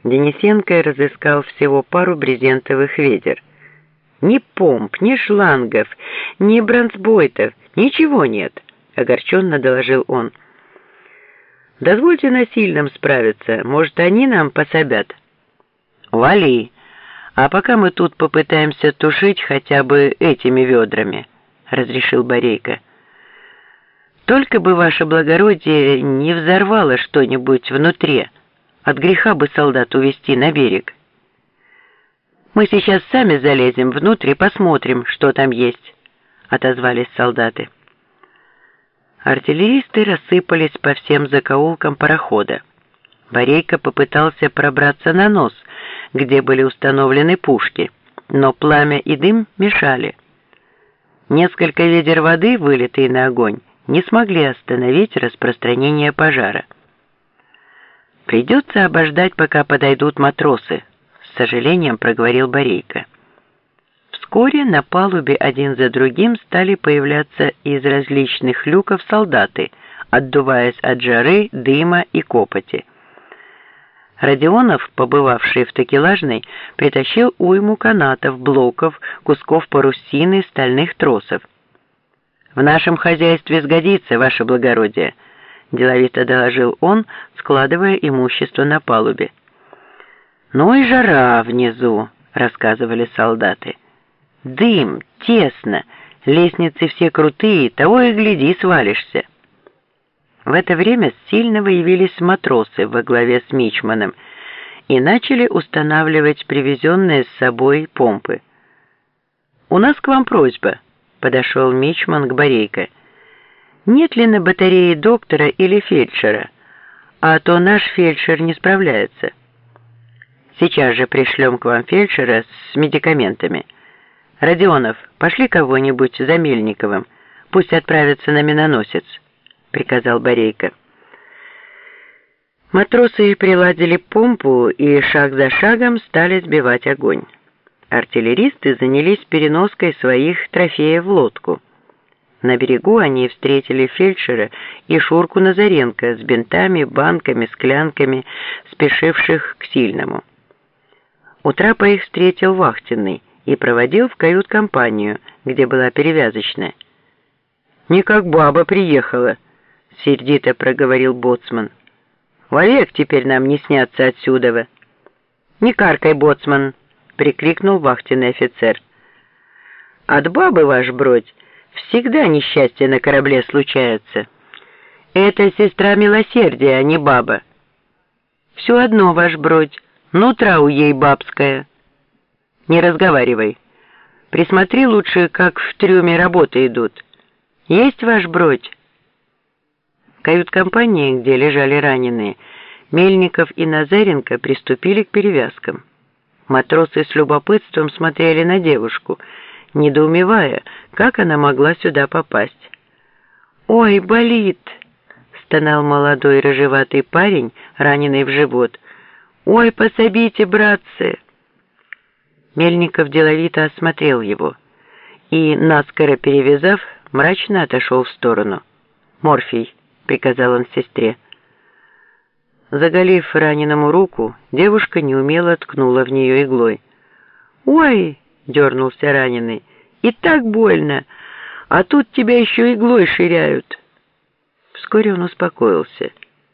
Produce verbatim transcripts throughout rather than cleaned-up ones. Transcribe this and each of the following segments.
Денисенко разыскал всего пару брезентовых ведер. Ни помп, ни шлангов, ни бронзбойтов, ничего нет, огорченно доложил он. Дозвольте насильным справиться, может, они нам пособят. Вали, а пока мы тут попытаемся тушить хотя бы этими ведрами, разрешил Борейко. Только бы ваше благородие не взорвало что-нибудь внутри, от греха бы солдат увести на берег. Мы сейчас сами залезем внутрь и посмотрим, что там есть, отозвались солдаты. Артиллеристы рассыпались по всем закоулкам парохода. Борейко попытался пробраться на нос, где были установлены пушки, но пламя и дым мешали. Несколько ведер воды, вылитые на огонь, не смогли остановить распространение пожара. «Придется обождать, пока подойдут матросы», — с сожалением проговорил Борейко. Вскоре на палубе один за другим стали появляться из различных люков солдаты, отдуваясь от жары, дыма и копоти. Родионов, побывавший в такелажной, притащил уйму канатов, блоков, кусков парусины, стальных тросов. «В нашем хозяйстве сгодится, ваше благородие», — деловито доложил он, складывая имущество на палубе. «Ну и жара внизу», — рассказывали солдаты. «Дым, тесно, лестницы все крутые, того и гляди, свалишься». В это время с Сильного явились матросы во главе с мичманом и начали устанавливать привезенные с собой помпы. «У нас к вам просьба», — подошел мичман к Борейко. «Нет ли на батарее доктора или фельдшера? А то наш фельдшер не справляется». «Сейчас же пришлем к вам фельдшера с медикаментами. Родионов, пошли кого-нибудь за Мельниковым, пусть отправится на миноносец», — приказал Борейко. Матросы приладили помпу и шаг за шагом стали сбивать огонь. Артиллеристы занялись переноской своих трофеев в лодку. На берегу они встретили фельдшера и Шурку Назаренко с бинтами, банками, склянками, спешивших к Сильному. У трапа их встретил вахтенный и проводил в кают-компанию, где была перевязочная. «Не как баба приехала», — сердито проговорил боцман. «Вовек теперь нам не сняться отсюда». «Не каркай, боцман», — прикрикнул вахтенный офицер. «От бабы, ваш бродь, всегда несчастье на корабле случается. Это сестра милосердия, а не баба». «Все одно, ваш бродь, нутра у ей бабская». «Не разговаривай. Присмотри лучше, как в трюме работы идут. Есть ваш бродь?» В кают-компании, где лежали раненые, Мельников и Назаренко приступили к перевязкам. Матросы с любопытством смотрели на девушку, недоумевая, как она могла сюда попасть. «Ой, болит!» — стонал молодой рыжеватый парень, раненый в живот. «Ой, пособите, братцы!» Мельников деловито осмотрел его и, наскоро перевязав, мрачно отошел в сторону. «Морфий», — приказал он сестре. Заголив раненому руку, девушка неумело ткнула в нее иглой. «Ой!» — дернулся раненый. «И так больно! А тут тебя еще иглой ширяют!» Вскоре он успокоился.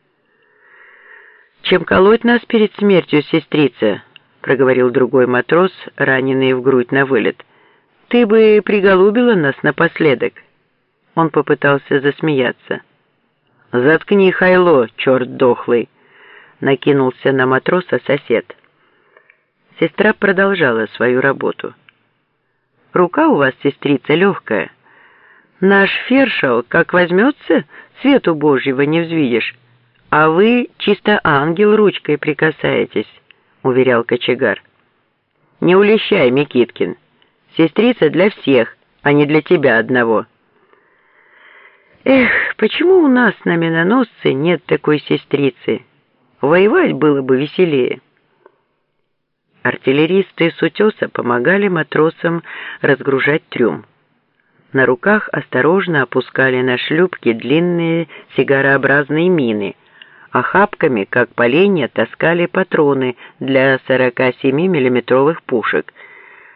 «Чем колоть нас перед смертью, сестрица?» — проговорил другой матрос, раненый в грудь на вылет. «Ты бы приголубила нас напоследок!» Он попытался засмеяться. «Заткни хайло, черт дохлый!» — накинулся на матроса сосед. Сестра продолжала свою работу. «Рука у вас, сестрица, легкая. Наш фершал, как возьмется, свету Божьего не взвидишь, а вы чисто ангел ручкой прикасаетесь», — уверял кочегар. «Не улещай, Микиткин. Сестрица для всех, а не для тебя одного». «Эх, почему у нас на миноносце нет такой сестрицы? Воевать было бы веселее». Артиллеристы с утеса помогали матросам разгружать трюм. На руках осторожно опускали на шлюпки длинные сигарообразные мины, охапками, как поленья, таскали патроны для сорокасемимиллиметровых пушек –